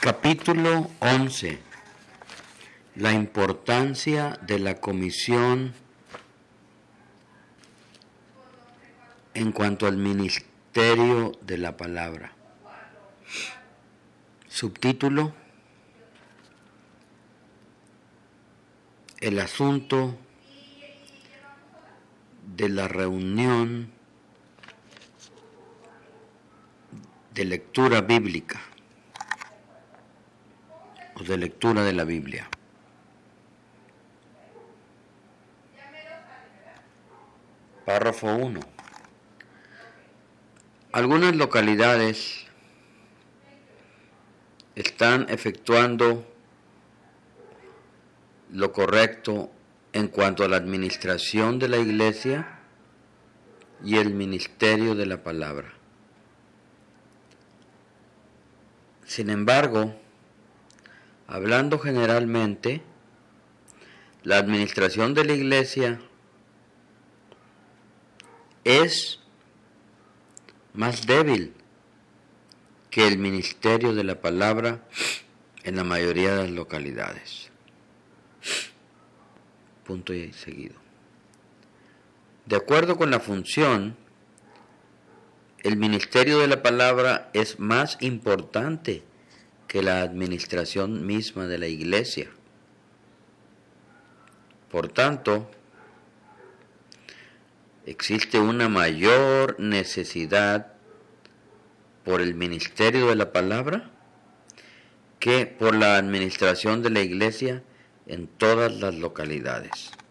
Capítulo 11. La importancia de la comisión en cuanto al ministerio de la palabra. Subtítulo: el asunto de la reunión de lectura bíblica o de lectura de la Biblia. Párrafo 1. Algunas localidades están efectuando lo correcto en cuanto a la administración de la iglesia y el ministerio de la palabra. Sin embargo, hablando generalmente, la administración de la iglesia es más débil que el ministerio de la palabra en la mayoría de las localidades. Punto y seguido. De acuerdo con la función, el ministerio de la palabra es más importante que la administración misma de la iglesia. Por tanto, existe una mayor necesidad por el ministerio de la palabra que por la administración de la iglesia en todas las localidades.